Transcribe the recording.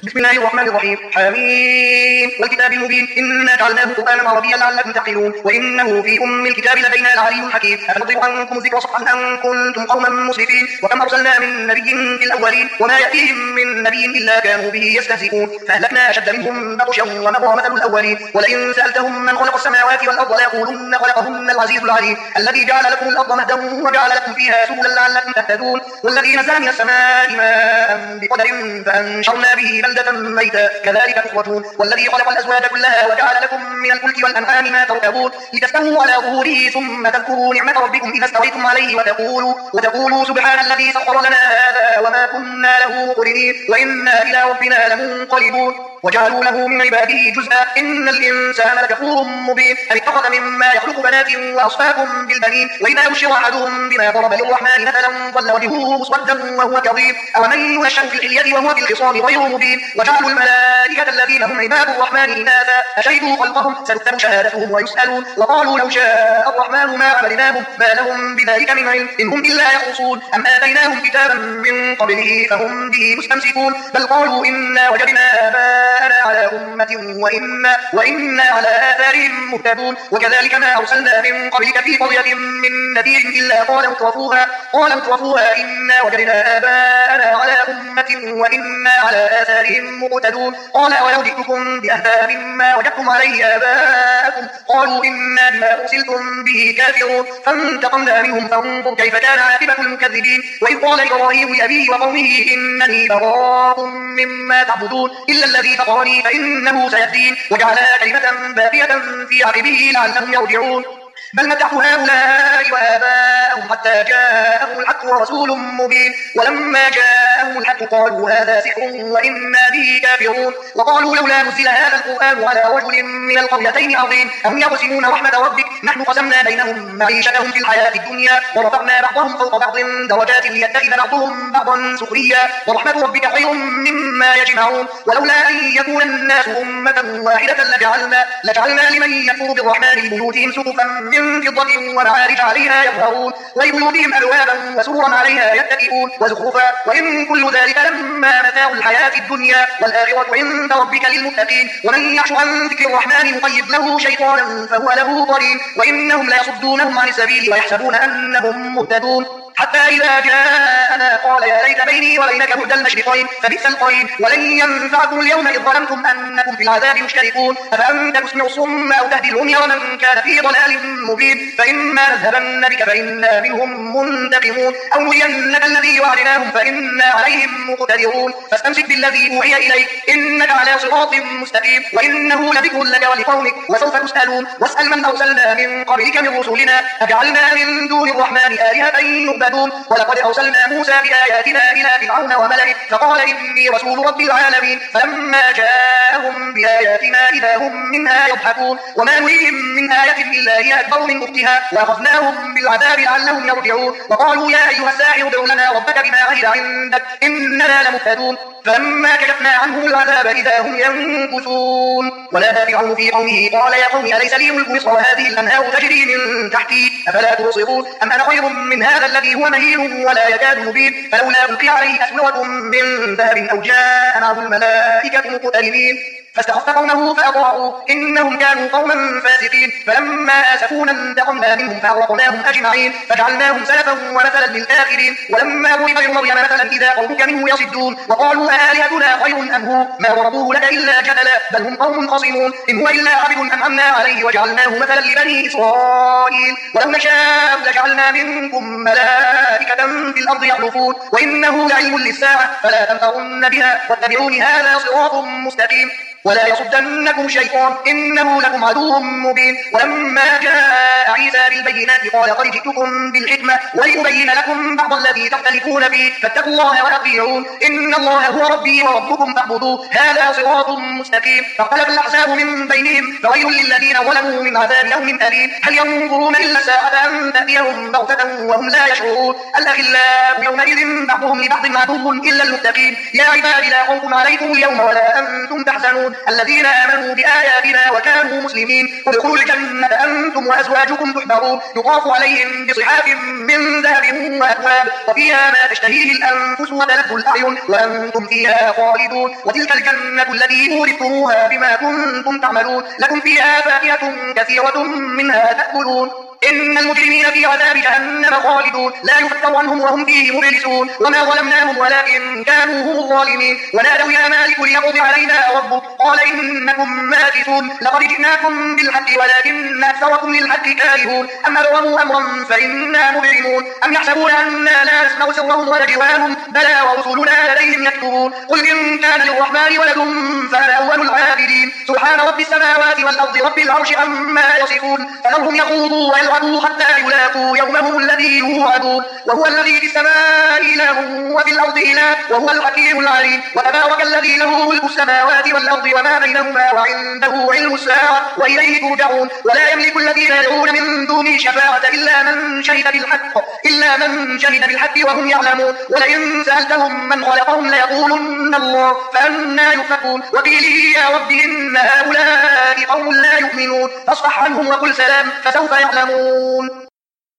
بسم الله الرحمن الرحيم. حميم والكتاب المبين إنا جعلناه قرآنا عربيا لعلكم تعقلون وإنه في الكتاب لدينا لعلي حكيم. أفنضرب عنكم الذكر صفحا أن كنتم قوما مسرفين وكم أرسلنا من نبي في الأولين وما يأتيهم من نبي إلا كانوا به يستهزئون فأهلكنا أشد منهم بطشا ومضى مثل الأولين ولئن سألتهم من خلق السماوات والأرض ليقولن خلقهن العزيز العليم الذي جعل لكم الأرض مهدا وجعل لكم فيها سبلا لعلكم تهتدون والذي نزل من السماء ماء بقدر فأنشرنا به بلدة ميتا كذلك تخرجون والذي خلق الأزواج كلها وجعل لكم من الفلك والأنعام ما تركبون لتستووا على ظهوره ثم تذكروا نعمة ربكم إذا استويتم عليه وتقولوا سبحان الذي سخر لنا هذا وما كنا له مقرنين وإنا إلى ربنا لمنقلبون وجعلوا له من عباده جزءا إن الإنسان لكفور مبين أم اتخذ مما يخلق بنات وأصفاكم بالبنين وإذا بشر أحدهم بما ضرب للرحمن مثلا ظل وجهه مسودا وهو كظيم أومن ينشأ في الحلية وهو في الخصام غير مبين وجعلوا الملائكة الذين هم عباد الرحمن إناثا أشهدوا خلقهم ستكتب شهادتهم ويسألون وقالوا لو شاء الرحمن ما عبدناهم ما لهم بذلك من علم إن هم إلا يخرصون أم آتيناهم كتابا من قبله فهم به مستمسكون بل قالوا إنا وجدنا آباءنا على أمة وإنا على آثارهم مهتدون وكذلك ما أرسلنا من قبلك في قرية من نذير إلا قال مترفوها إنا وجدنا آباءنا على أمة وإنا على آثارهم مهتدون قال أولو جئتكم بأهدى مما وجدتم عليه آباءكم قالوا إنا بما أرسلتم به كافرون فانتقمنا منهم فانظر كيف كان عاقبة المكذبين وإذ قال إبراهيم لأبيه وقومه إنني براء مما تعبدون إلا الذي فطرني فإنه سيهدين وجعلها كلمة باقية في عقبه لعلهم يرجعون بل متعت هؤلاء وآباءهم حتى جاءهم الحق ورسول مبين ولما جاءهم الحق قالوا هذا سحر وإنا به كافرون وقالوا لولا نزل هذا القرآن على رجل من القريتين عظيم أهم يقسمون رحمة ربك نحن قسمنا بينهم معيشتهم في الحياة الدنيا ورفعنا بعضهم فوق بعض درجات ليتخذ بعضهم بعضا سخريا ورحمة ربك خير مما يجمعون ولولا أن يكون الناس أمة واحدة لجعلنا لمن يكفر بالرحمن لبيوتهم سقفا من فضة ومعارج عليها يظهرون ولبيوتهم أبوابا وسررا عليها يتكئون وزخرفا وإن كل ذلك لما متاع الحياة الدنيا والآخرة عند ربك للمتقين ومن يعش عن ذكر الرحمن نقيض له شيطانا فهو له قرين وإنهم ليصدونهم عن السبيل ويحسبون أنهم مهتدون حتى إذا جاءنا قال يا ليت بيني وبينك بعد المشرقين فبئس القرين ولن ينفعكم اليوم إذ ظلمتم أنكم في العذاب مشتركون أفأنت تسمع الصم أو تهدي العمي ومن كان في ضلال مبين فإما نذهبن بك فإنا منهم منتقمون أو نرينك الذي وعدناهم فإنا عليهم مقتدرون فاستمسك بالذي أوحي إليك إنك على صراط مستقيم وإنه لذكر لك ولقومك وسوف تسألون واسأل من أرسلنا من قبلك من رسلنا أجعلنا من دون الرحمن آلهة يعبدون ولقد أرسلنا موسى بآياتنا إلى فرعون وملئه فقال إني رسول رب العالمين فلما جاءهم بآياتنا إذا هم منها يضحكون وما نريهم من آية إلا هي أكبر من أختها وأخذناهم بالعذاب لعلهم يرجعون وقالوا يا أيها الساحر ادع لنا ربك بما عهد عندك إننا لمهتدون فلما كشفنا عنهم العذاب إذا هم ينكثون ونادى فرعون في قومه قال يا قوم أليس لي ملك مصر وهذه الأنهار تجري من تحتي أفلا تبصرون أم أنا خير من هذا الذي هو مهين ولا يكاد مبين فلولا ألقي عليه أسورة من ذهب أو جاء معه الملائكة مقترنين فاستخف قومه فأطاعوه إنهم كانوا قوما فاسقين فلما آسفونا انتقمنا منهم فأغرقناهم أجمعين فجعلناهم سلفا ومثلا للآخرين ولما ضرب ابن مريم مثلا إذا قومك منه يصدون وقالوا آلهتنا خير أم هو ما ضربوه لك إلا جدلا بل هم قوم خصمون إن هو إلا عبد أنعمنا عليه وجعلناه مثلا لبني إسرائيل ولو نشاء لجعلنا منكم ملائكة في الأرض يخلفون وإنه لعلم للساعة فلا تمترن بها واتبعوني هذا صراط مستقيم ولا يصدنكم شيطان إنه لكم عدو مبين ولما جاء عيسى بالبينات قال قد جئتكم بالحكمة ولأبين لكم بعض الذي تختلفون فيه فاتقوا الله وأطيعون إن الله هو ربي وربكم فاعبدوه هذا صراط مستقيم فاختلف الأحزاب من بينهم فويل للذين ظلموا من عذاب يوم أليم هل ينظرون إلا الساعة أن تأتيهم بغتة وهم لا يشعرون الأخلاء يومئذ بعضهم لبعض عدو إلا المتقين يا عبادي لا خوف عليكم اليوم ولا أنتم تحزنون الذين آمنوا بآياتنا وكانوا مسلمين ادخلوا الجنة أنتم وأزواجكم تحبرون يطاف عليهم بصحاف من ذهب وأكواب وفيها ما تشتهيه الأنفس وتلذ الأعين وأنتم فيها خالدون وتلك الجنة التي أورثتموها بما كنتم تعملون لكم فيها فاكهة كثيرة منها تأكلون إن المجرمين في عذاب جهنم خالدون لا يفتر عنهم وهم فيه مبلسون وما ظلمناهم ولكن كانوا هم الظالمين ونادوا يا مالك ليقضي علينا ربك قال إنكم ماكثون لقد جئناكم بالحق ولكن أكثركم للحق كارهون أم أبرموا أمرا فإنا مبرمون أم يحسبون أنا لا نسمع سرهم ونجواهم بلى ورسلنا لديهم يكتبون قل إن كان للرحمن ولد فأنا أول العابدين سبحان رب السماوات والأرض رب العرش عما يصفون فذرهم يخوضوا ويلعبوا حتى يلاقوا يومهم الذي يوعدون وهو الذي في السماء إله وفي الأرض إله وهو الحكيم العليم وتبارك الذي له ملك السماوات والأرض وما بينهما وعنده علم الساعة وإليه ترجعون ولا يملك الذين يدعون من دونه شفاعة إلا من شهد بالحق وهم يعلمون ولئن سألتهم من خلقهم ليقولن الله فأنى يؤفكون وقيله يا رب إن هؤلاء قوم لا يؤمنون فاصفح عنهم وقل سلام فسوف يعلمون